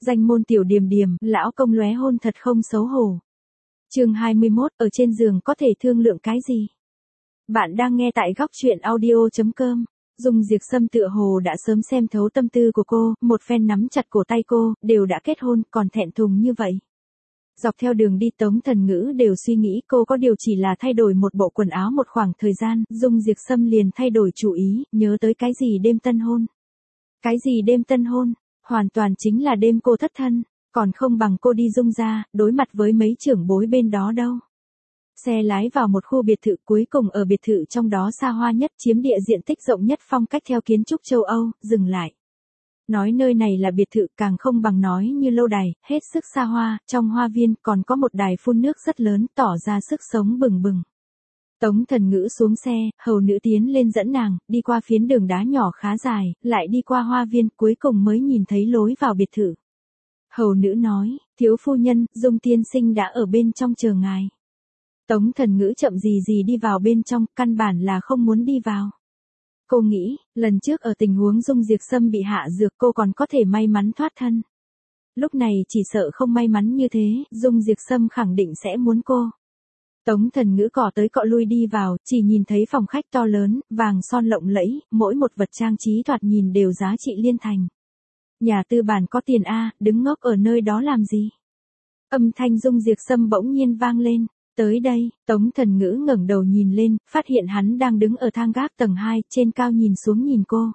Danh môn tiểu điềm điềm, lão công lóe hôn thật không xấu hổ. Chương 21, ở trên giường có thể thương lượng cái gì? Bạn đang nghe tại góc truyện audio.com. Dung Diệp Sâm tựa hồ đã sớm xem thấu tâm tư của cô, một phen nắm chặt cổ tay cô, đều đã kết hôn, còn thẹn thùng như vậy. Dọc theo đường đi Tống Thần Ngữ đều suy nghĩ cô có điều chỉ là thay đổi một bộ quần áo một khoảng thời gian, Dung Diệp Sâm liền thay đổi chủ ý, nhớ tới cái gì đêm tân hôn. Cái gì đêm tân hôn, hoàn toàn chính là đêm cô thất thân, còn không bằng cô đi Dung ra, đối mặt với mấy trưởng bối bên đó đâu. Xe lái vào một khu biệt thự, cuối cùng ở biệt thự trong đó xa hoa nhất, chiếm địa diện tích rộng nhất, phong cách theo kiến trúc châu Âu, dừng lại. Nói nơi này là biệt thự càng không bằng nói như lâu đài, hết sức xa hoa, trong hoa viên còn có một đài phun nước rất lớn, tỏ ra sức sống bừng bừng. Tống Thần Ngữ xuống xe, hầu nữ tiến lên dẫn nàng, đi qua phiến đường đá nhỏ khá dài, lại đi qua hoa viên, cuối cùng mới nhìn thấy lối vào biệt thự. Hầu nữ nói, thiếu phu nhân, Dung tiên sinh đã ở bên trong chờ ngài. Tống Thần Ngữ chậm gì gì đi vào bên trong, căn bản là không muốn đi vào. Cô nghĩ, lần trước ở tình huống Dung Diệp Sâm bị hạ dược cô còn có thể may mắn thoát thân. Lúc này chỉ sợ không may mắn như thế, Dung Diệp Sâm khẳng định sẽ muốn cô. Tống Thần Ngữ cọ tới cọ lui đi vào, chỉ nhìn thấy phòng khách to lớn, vàng son lộng lẫy, mỗi một vật trang trí thoạt nhìn đều giá trị liên thành. Nhà tư bản có tiền a, đứng ngốc ở nơi đó làm gì? Âm thanh Dung Diệp Sâm bỗng nhiên vang lên. Tới đây, Tống Thần Ngữ ngẩng đầu nhìn lên, phát hiện hắn đang đứng ở thang gác tầng 2, trên cao nhìn xuống nhìn cô.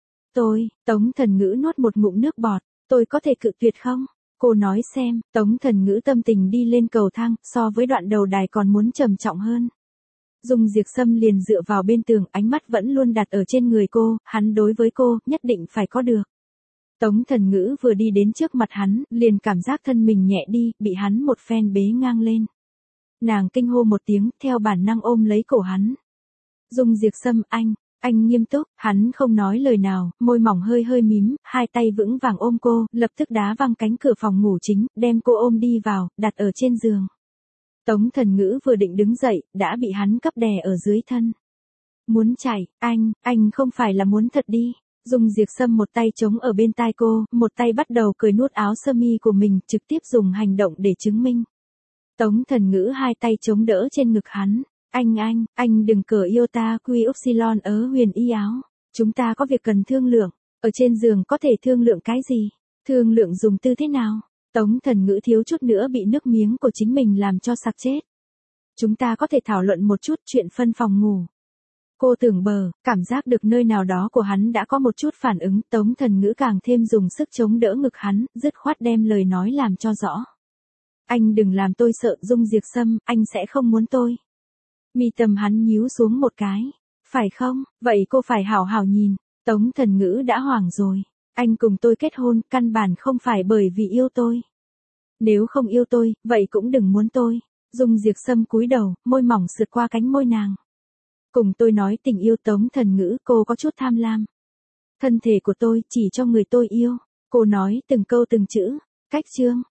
Tống Thần Ngữ nuốt một ngụm nước bọt, tôi có thể cự tuyệt không? Cô nói xem, Tống Thần Ngữ tâm tình đi lên cầu thang, so với đoạn đầu đài còn muốn trầm trọng hơn. Dung Diệp Sâm liền dựa vào bên tường, ánh mắt vẫn luôn đặt ở trên người cô, hắn đối với cô, nhất định phải có được. Tống Thần Ngữ vừa đi đến trước mặt hắn, liền cảm giác thân mình nhẹ đi, bị hắn một phen bế ngang lên. Nàng kinh hô một tiếng, theo bản năng ôm lấy cổ hắn. Dung Diệp Sâm, anh nghiêm túc, hắn không nói lời nào, môi mỏng hơi hơi mím, hai tay vững vàng ôm cô, lập tức đá văng cánh cửa phòng ngủ chính, đem cô ôm đi vào, đặt ở trên giường. Tống Thần Ngữ vừa định đứng dậy, đã bị hắn cấp đè ở dưới thân. Muốn chạy, anh không phải là muốn thật đi. Dung Diệp Sâm một tay chống ở bên tai cô, một tay bắt đầu cởi nút áo sơ mi của mình, trực tiếp dùng hành động để chứng minh. Tống Thần Ngữ hai tay chống đỡ trên ngực hắn. Anh đừng cờ yêu ta quy upsilon ớ huyền y áo. Chúng ta có việc cần thương lượng. Ở trên giường có thể thương lượng cái gì? Thương lượng dùng tư thế nào? Tống Thần Ngữ thiếu chút nữa bị nước miếng của chính mình làm cho sặc chết. Chúng ta có thể thảo luận một chút chuyện phân phòng ngủ. Cô tưởng cảm giác được nơi nào đó của hắn đã có một chút phản ứng, Tống Thần Ngữ càng thêm dùng sức chống đỡ ngực hắn, dứt khoát đem lời nói làm cho rõ. Anh đừng làm tôi sợ, Dung Diệp Sâm, anh sẽ không muốn tôi. Mi tâm hắn nhíu xuống một cái. Phải không, vậy cô phải hảo hảo nhìn. Tống Thần Ngữ đã hoảng rồi. Anh cùng tôi kết hôn, căn bản không phải bởi vì yêu tôi. Nếu không yêu tôi, vậy cũng đừng muốn tôi. Dung Diệp Sâm cúi đầu, môi mỏng sượt qua cánh môi nàng. Cùng tôi nói tình yêu. Tống Thần Ngữ, cô có chút tham lam. Thân thể của tôi chỉ cho người tôi yêu. Cô nói từng câu từng chữ. Cách chương,